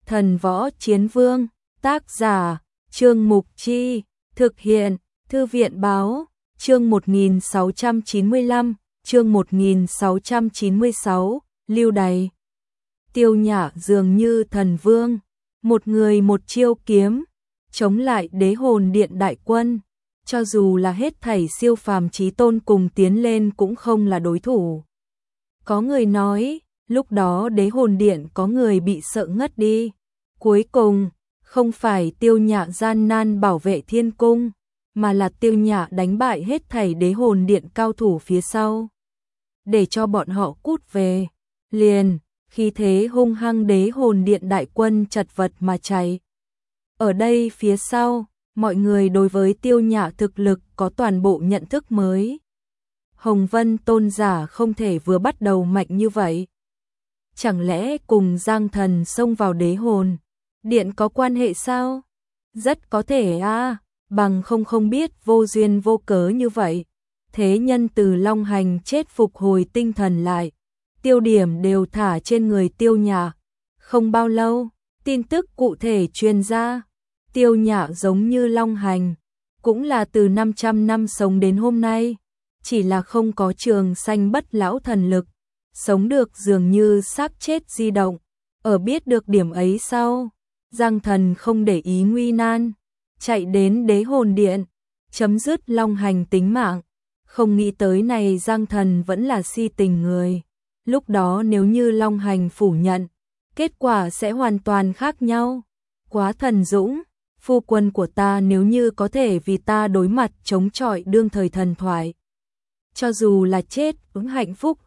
Thần Võ Chiến Vương, tác giả, Trương Mục Chi, thực hiện, Thư viện Báo, chương 1695, chương 1696, lưu đày. Tiêu Nhã dường như thần vương, một người một chiêu kiếm, chống lại đế hồn điện đại quân, cho dù là hết thảy siêu phàm chí tôn cùng tiến lên cũng không là đối thủ. Có người nói, lúc đó đế hồn điện có người bị sợ ngất đi. Cuối cùng, không phải Tiêu Nhã gian nan bảo vệ thiên cung, mà là Tiêu Nhã đánh bại hết thảy đế hồn điện cao thủ phía sau. Để cho bọn họ cút về, liền, khi thế hung hăng đế hồn điện đại quân chật vật mà chạy. Ở đây phía sau, mọi người đối với Tiêu Nhã thực lực có toàn bộ nhận thức mới. Hồng Vân tôn giả không thể vừa bắt đầu mạnh như vậy. Chẳng lẽ cùng Giang Thần xông vào đế hồn điện có quan hệ sao? Rất có thể bằng không biết vô duyên vô cớ như vậy. Thế nhân từ Long Hành chết phục hồi tinh thần lại, tiêu điểm đều thả trên người Tiêu Nhã. Không bao lâu, tin tức cụ thể truyền ra, Tiêu Nhã giống như Long Hành, cũng là từ 500 năm sống đến hôm nay, chỉ là không có trường sanh bất lão thần lực, sống được dường như xác chết di động. Ở biết được điểm ấy sau, Giang Thần không để ý nguy nan, chạy đến đế hồn điện, chấm dứt Long Hành tính mạng. Không nghĩ tới này Giang Thần vẫn là si tình người. Lúc đó nếu như Long Hành phủ nhận, kết quả sẽ hoàn toàn khác nhau. Quá thần dũng, phu quân của ta nếu như có thể vì ta đối mặt chống chọi đương thời thần thoại. Cho dù là chết cũng hạnh phúc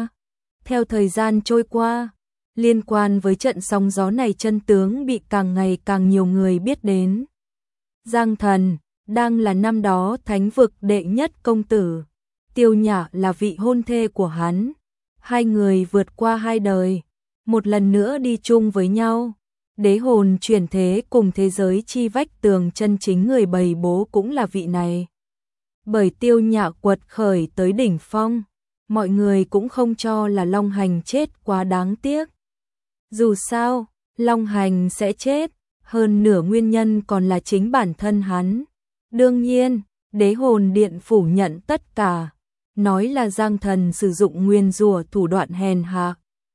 Theo thời gian trôi qua, liên quan với trận sóng gió này chân tướng bị càng ngày càng nhiều người biết đến. Giang Thần đang là năm đó thánh vực đệ nhất công tử, Tiêu Nhã là vị hôn thê của hắn. Hai người vượt qua hai đời, một lần nữa đi chung với nhau. Đế hồn chuyển thế cùng thế giới chi vách tường chân chính người bày bố cũng là vị này. Bởi Tiêu Nhã quật khởi tới đỉnh phong, mọi người cũng không cho là Long Hành chết quá đáng tiếc. Dù sao, Long Hành sẽ chết, hơn nửa nguyên nhân còn là chính bản thân hắn. Đương nhiên, đế hồn điện phủ nhận tất cả, nói là Giang Thần sử dụng nguyền rủa thủ đoạn hèn hạ,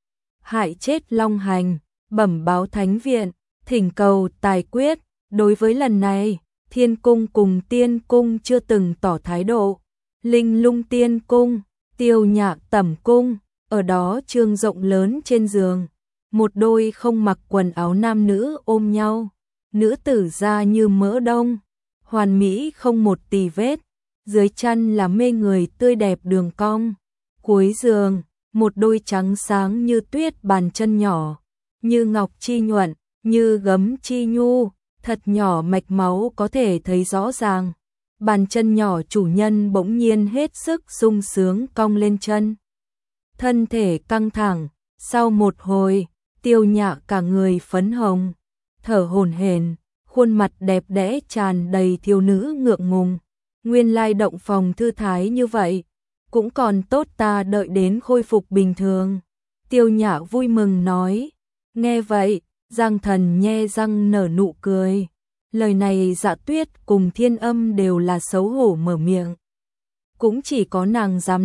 hại chết Long Hành, bẩm báo thánh viện, thỉnh cầu tài quyết. Đối với lần này, Thiên Cung cùng Tiên Cung chưa từng tỏ thái độ. Linh Lung Tiên Cung, Tiêu Nhã Tẩm Cung, ở đó trương rộng lớn trên giường, một đôi không mặc quần áo nam nữ ôm nhau, nữ tử da như mỡ đông, hoàn mỹ không một tì vết, dưới chân là mê người tươi đẹp đường cong. Cuối giường, một đôi trắng sáng như tuyết bàn chân nhỏ, như ngọc chi nhuận, như gấm chi nhu, thật nhỏ mạch máu có thể thấy rõ ràng. Bàn chân nhỏ chủ nhân bỗng nhiên hết sức sung sướng cong lên chân. Thân thể căng thẳng, sau một hồi, Tiêu Nhã cả người phấn hồng, thở hổn hển, khuôn mặt đẹp đẽ tràn đầy thiếu nữ ngượng ngùng. Nguyên lai động phòng thư thái như vậy, cũng còn tốt, ta đợi đến khôi phục bình thường. Tiêu Nhã vui mừng nói. Nghe vậy, Giang Thần nhe răng nở nụ cười. Lời này Dạ Tuyết cùng Thiên Âm đều là xấu hổ mở miệng. Cũng chỉ có nàng dám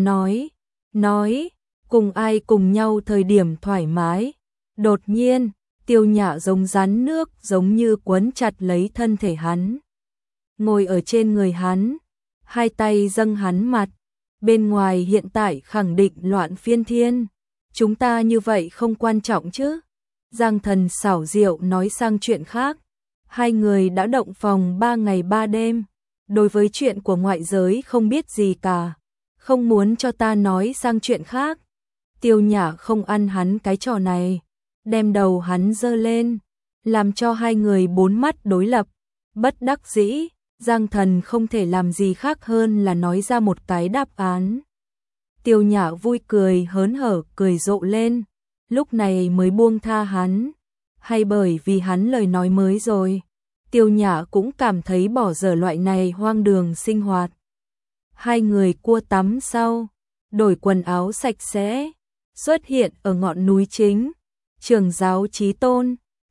nói, cùng ai cùng nhau thời điểm thoải mái. Đột nhiên, Tiêu Nhã giống rắn nước giống như quấn chặt lấy thân thể hắn. Ngồi ở trên người hắn, hai tay dâng hắn mặt. Bên ngoài hiện tại khẳng định loạn phiên thiên. Chúng ta như vậy không quan trọng chứ? Giang Thần xảo diệu nói sang chuyện khác. Hai người đã động phòng 3 ngày 3 đêm. Đối với chuyện của ngoại giới không biết gì cả. Không muốn cho ta nói sang chuyện khác. Tiêu Nhã không ăn hắn cái trò này. Đem đầu hắn giơ lên, làm cho hai người bốn mắt đối lập. Bất đắc dĩ, Giang Thần không thể làm gì khác hơn là nói ra một cái đáp án. Tiêu Nhã vui cười hớn hở cười rộ lên, lúc này mới buông tha hắn. Hay bởi vì hắn lời nói mới rồi, Tiêu Nhã cũng cảm thấy bỏ dở loại này hoang đường sinh hoạt. Hai người cua tắm sau, đổi quần áo sạch sẽ, xuất hiện ở ngọn núi chính. Trưởng giáo Chí Tôn,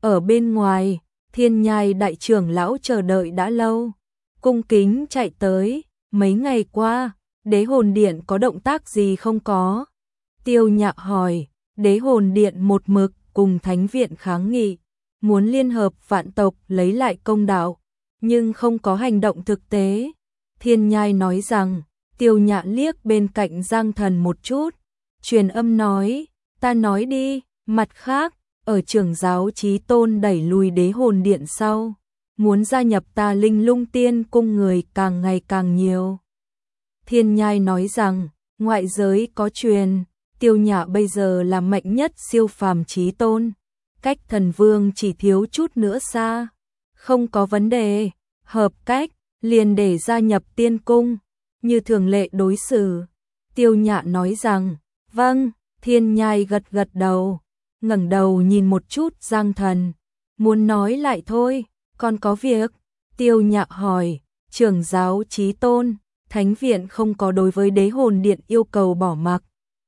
Ở bên ngoài, Thiên Nhai đại trưởng lão chờ đợi đã lâu, cung kính chạy tới, mấy ngày qua, Đế Hồn Điện có động tác gì không có? Tiêu Nhạc hỏi, Đế Hồn Điện một mực cùng Thánh Viện kháng nghị, muốn liên hợp vạn tộc lấy lại công đạo, nhưng không có hành động thực tế. Thiên Nhai nói rằng, Tiêu Nhạc liếc bên cạnh Giang Thần một chút, truyền âm nói, ta nói đi, mặt khác, ở trưởng giáo Chí Tôn đẩy lùi Đế Hồn Điện sau, muốn gia nhập ta Linh Lung Tiên cung người càng ngày càng nhiều. Thiên Nhai nói rằng, ngoại giới có truyền, Tiêu Nhạc bây giờ là mạnh nhất siêu phàm Chí Tôn, cách Thần Vương chỉ thiếu chút nữa xa, không có vấn đề, hợp cách, liền để gia nhập tiên cung, như thường lệ đối xử. Tiêu Nhạc nói rằng, vâng. Thiên Nhai gật gật đầu, ngẩng đầu nhìn một chút Giang Thần, muốn nói lại thôi, còn có việc. Tiêu Nhạc hỏi, trưởng giáo Chí Tôn, Thánh Viện không có đối với Đế Hồn Điện yêu cầu bỏ mặc,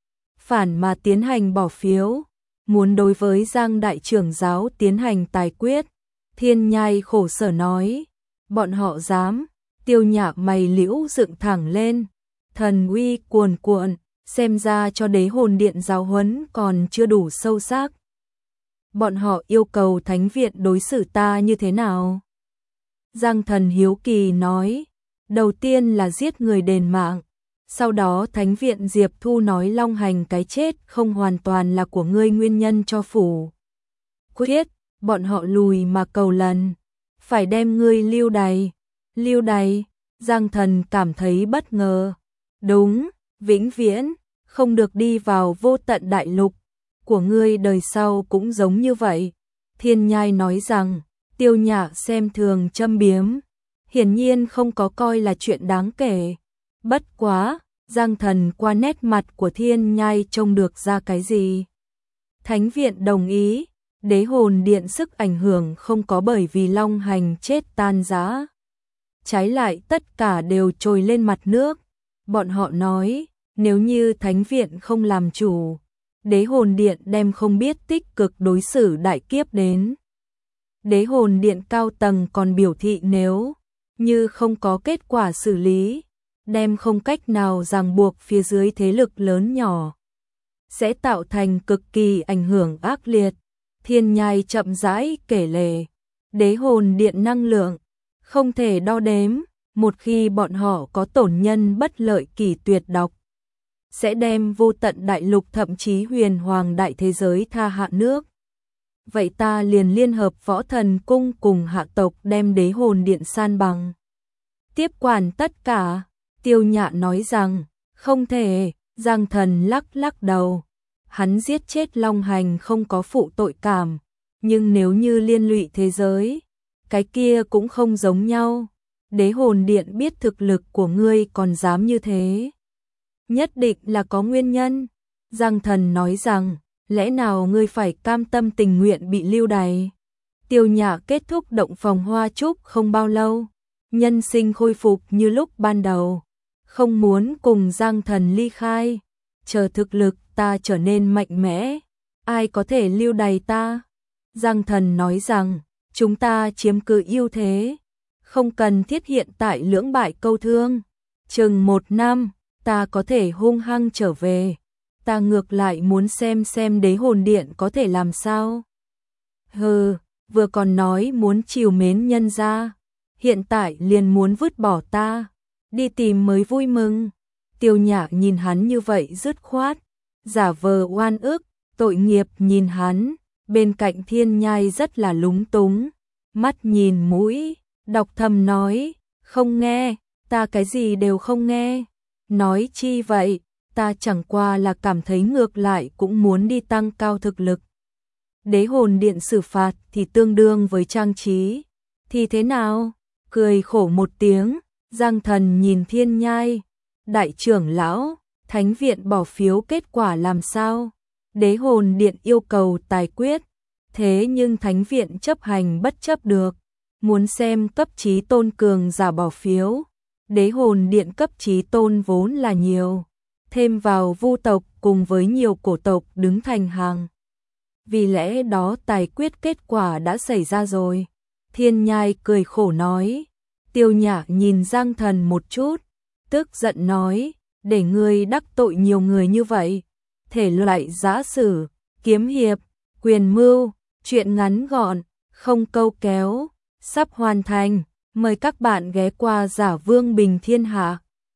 phản mà tiến hành bỏ phiếu, muốn đối với Giang đại trưởng giáo tiến hành tài quyết. Thiên Nhai khổ sở nói, bọn họ dám. Tiêu Nhạc mày liễu dựng thẳng lên, thần uy cuồn cuộn, xem ra cho Đế Hồn Điện giáo huấn còn chưa đủ sâu sắc. Bọn họ yêu cầu Thánh Viện đối xử ta như thế nào? Giang Thần hiếu kỳ nói, đầu tiên là giết người đền mạng, sau đó Thánh Viện Diệp Thu nói Long Hành cái chết không hoàn toàn là của ngươi nguyên nhân cho phủ quyết, bọn họ lùi mà cầu lần, phải đem ngươi lưu đày. Lưu đày? Giang Thần cảm thấy bất ngờ. Đúng, vĩnh viễn, không được đi vào vô tận đại lục, của ngươi đời sau cũng giống như vậy. Thiên Nhai nói rằng, Tiêu Nhạc xem thường châm biếm, hiển nhiên không có coi là chuyện đáng kể. Bất quá, Giang Thần qua nét mặt của Thiên Nhai trông được ra cái gì. Thánh Viện đồng ý, Đế Hồn Điện sức ảnh hưởng không có bởi vì Long Hành chết tan rã. Trái lại tất cả đều trồi lên mặt nước. Bọn họ nói, nếu như Thánh Viện không làm chủ, Đế Hồn Điện đem không biết tích cực đối xử đại kiếp đến. Đế Hồn Điện cao tầng còn biểu thị nếu như không có kết quả xử lý, đem không cách nào ràng buộc phía dưới thế lực lớn nhỏ, sẽ tạo thành cực kỳ ảnh hưởng ác liệt. Thiên Nhai chậm rãi kể lể, Đế Hồn Điện năng lượng không thể đo đếm, một khi bọn họ có tổn nhân bất lợi kỳ tuyệt độc, sẽ đem vô tận đại lục thậm chí huyền hoàng đại thế giới tha hạ nước. Vậy ta liền liên hợp Võ Thần Cung cùng hạ tộc đem Đế Hồn Điện san bằng, tiếp quản tất cả. Tiêu Nhạc nói rằng, không thể. Giang Thần lắc lắc đầu, hắn giết chết Long Hành không có phụ tội cảm, nhưng nếu như liên lụy thế giới, cái kia cũng không giống nhau. Đế Hồn Điện biết thực lực của ngươi còn dám như thế, nhất định là có nguyên nhân. Giang Thần nói rằng, lẽ nào ngươi phải cam tâm tình nguyện bị lưu đày? Tiêu Nhạc kết thúc động phòng hoa trúc không bao lâu, nhân sinh khôi phục như lúc ban đầu, không muốn cùng Giang Thần ly khai, chờ thực lực ta trở nên mạnh mẽ, ai có thể lưu đày ta? Giang Thần nói rằng, chúng ta chiếm cứ ưu thế, không cần thiết hiện tại lưỡng bại câu thương, chừng 1 năm, ta có thể hung hăng trở về, ta ngược lại muốn xem Đế Hồn Điện có thể làm sao. Hừ, vừa còn nói muốn chiều mến nhân gia, hiện tại liền muốn vứt bỏ ta, đi tìm mới vui mừng. Tiêu Nhạc nhìn hắn như vậy dứt khoát, giả vờ oan ức, tội nghiệp nhìn hắn, bên cạnh Thiên Nhai rất là lúng túng, mắt nhìn mũi, đọc thầm nói, không nghe, ta cái gì đều không nghe. Nói chi vậy, ta chẳng qua là cảm thấy ngược lại cũng muốn đi tăng cao thực lực. Đế Hồn Điện xử phạt thì tương đương với trang trí, thì thế nào? Cười khổ một tiếng, Giang Thần nhìn Thiên Nhai, đại trưởng lão, Thánh Viện bỏ phiếu kết quả làm sao? Đế Hồn Điện yêu cầu tài quyết, thế nhưng Thánh Viện chấp hành bất chấp được, muốn xem cấp chí tôn cường giả bỏ phiếu. Đế Hồn Điện cấp chí tôn vốn là nhiều, thêm vào Vu tộc cùng với nhiều cổ tộc đứng thành hàng vì lẽ đó tài quyết kết quả đã xảy ra rồi. Thiên Nhai cười khổ nói. Tiêu Nhạc nhìn Giang Thần một chút, tức giận nói, để ngươi đắc tội nhiều người như vậy. Thể loại giã sử, kiếm hiệp, quyền mưu, truyện ngắn gọn, không câu kéo, sắp hoàn thành. Mời các bạn ghé qua Giả Vương Bình Thiên Hạ.